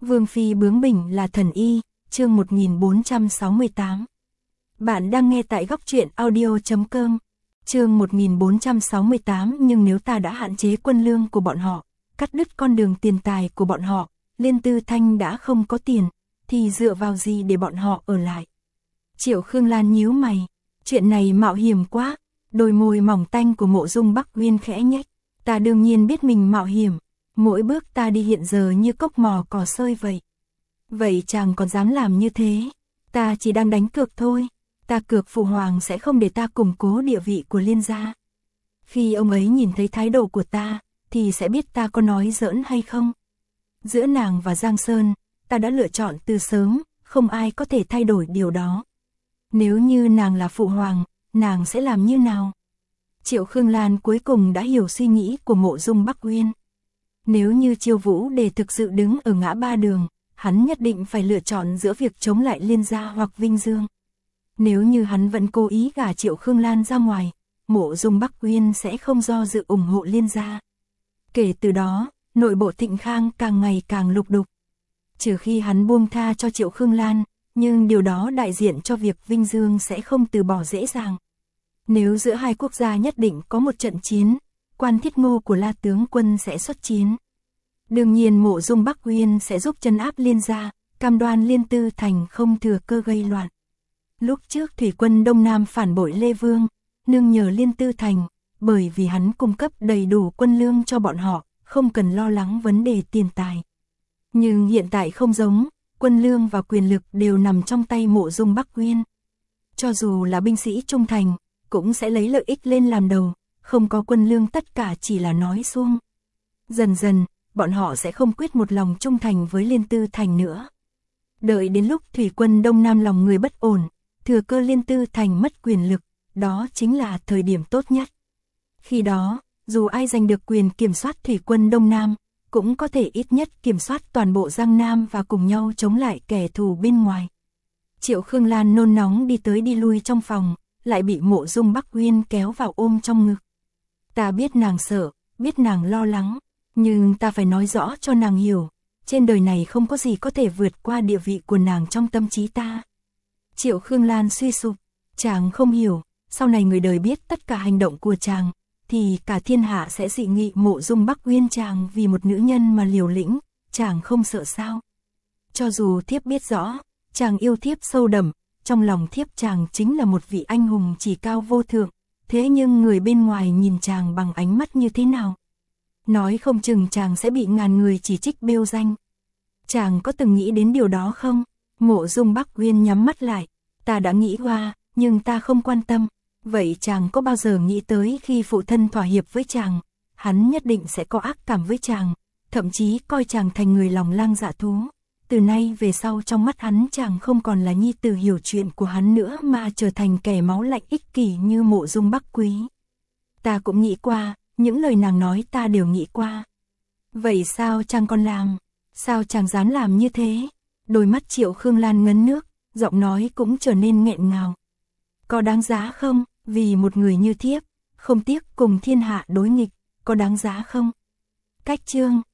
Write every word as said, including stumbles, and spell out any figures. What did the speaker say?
Vương phi bướng bỉnh là thần y, chương một nghìn bốn trăm sáu mươi tám. Bạn đang nghe tại góc truyện audio chấm com. Chương một nghìn bốn trăm sáu mươi tám, nhưng nếu ta đã hạn chế quân lương của bọn họ, cắt đứt con đường tiền tài của bọn họ, Liên Tư Thanh đã không có tiền, thì dựa vào gì để bọn họ ở lại? Triệu Khương Lan nhíu mày, chuyện này mạo hiểm quá. Đôi môi mỏng tanh của Mộ Dung Bắc Uyên khẽ nhếch. Ta đương nhiên biết mình mạo hiểm, mỗi bước ta đi hiện giờ như cốc mò cỏ sơi vậy. Vậy chàng còn dám làm như thế? Ta chỉ đang đánh cược thôi. Ta cược phụ hoàng sẽ không để ta củng cố địa vị của Liên gia. Khi ông ấy nhìn thấy thái độ của ta, thì sẽ biết ta có nói giỡn hay không. Giữa nàng và Giang Sơn, ta đã lựa chọn từ sớm, không ai có thể thay đổi điều đó. Nếu như nàng là phụ hoàng, nàng sẽ làm như nào? Triệu Khương Lan cuối cùng đã hiểu suy nghĩ của Mộ Dung Bắc Uyên. Nếu như Chiêu Vũ Đề thực sự đứng ở ngã ba đường, hắn nhất định phải lựa chọn giữa việc chống lại Liên gia hoặc Vinh Dương. Nếu như hắn vẫn cố ý gả Triệu Khương Lan ra ngoài, Mộ Dung Bắc Uyên sẽ không do dự ủng hộ Liên gia. Kể từ đó, nội bộ Thịnh Khang càng ngày càng lục đục. Trừ khi hắn buông tha cho Triệu Khương Lan, nhưng điều đó đại diện cho việc Vinh Dương sẽ không từ bỏ dễ dàng. Nếu giữa hai quốc gia nhất định có một trận chiến, Quan Thiết Ngô của La tướng quân sẽ xuất chiến. Đương nhiên Mộ Dung Bắc Uyên sẽ giúp trấn áp Liên gia, cam đoan Liên Tư Thành không thừa cơ gây loạn. Lúc trước thủy quân Đông Nam phản bội Lê Vương, nương nhờ Liên Tư Thành, bởi vì hắn cung cấp đầy đủ quân lương cho bọn họ, không cần lo lắng vấn đề tiền tài. Nhưng hiện tại không giống, quân lương và quyền lực đều nằm trong tay Mộ Dung Bắc Uyên. Cho dù là binh sĩ trung thành, cũng sẽ lấy lợi ích lên làm đầu, không có quân lương tất cả chỉ là nói suông. Dần dần, bọn họ sẽ không quyết một lòng trung thành với Liên Tư Thành nữa. Đợi đến lúc thủy quân Đông Nam lòng người bất ổn, thừa cơ Liên Tư Thành mất quyền lực, đó chính là thời điểm tốt nhất. Khi đó, dù ai giành được quyền kiểm soát thủy quân Đông Nam, cũng có thể ít nhất kiểm soát toàn bộ Giang Nam và cùng nhau chống lại kẻ thù bên ngoài. Triệu Khương Lan nôn nóng đi tới đi lui trong phòng, lại bị Mộ Dung Bắc Uyên kéo vào ôm trong ngực. Ta biết nàng sợ, biết nàng lo lắng, nhưng ta phải nói rõ cho nàng hiểu, trên đời này không có gì có thể vượt qua địa vị của nàng trong tâm trí ta. Triệu Khương Lan suy sụp, chàng không hiểu, sau này người đời biết tất cả hành động của chàng, thì cả thiên hạ sẽ dị nghị Mộ Dung Bắc Uyên chàng vì một nữ nhân mà liều lĩnh, chàng không sợ sao? Cho dù thiếp biết rõ, chàng yêu thiếp sâu đậm, trong lòng thiếp chàng chính là một vị anh hùng chỉ cao vô thượng, thế nhưng người bên ngoài nhìn chàng bằng ánh mắt như thế nào? Nói không chừng chàng sẽ bị ngàn người chỉ trích bêu danh. Chàng có từng nghĩ đến điều đó không? Mộ Dung Bắc Uyên nhắm mắt lại, ta đã nghĩ qua, nhưng ta không quan tâm. Vậy chàng có bao giờ nghĩ tới khi phụ thân thỏa hiệp với chàng, hắn nhất định sẽ có ác cảm với chàng, thậm chí coi chàng thành người lòng lang dạ thú. Từ nay về sau trong mắt hắn chàng không còn là nhi tử hiểu chuyện của hắn nữa mà trở thành kẻ máu lạnh ích kỷ như Mộ Dung Bắc Quý. Ta cũng nghĩ qua, những lời nàng nói ta đều nghĩ qua. Vậy sao chàng còn làm? Sao chàng dám làm như thế? Đôi mắt Triệu Khương Lan ngấn nước, giọng nói cũng trở nên nghẹn ngào. Có đáng giá không? Vì một người như thiếp, không tiếc cùng thiên hạ đối nghịch, có đáng giá không? Cách chương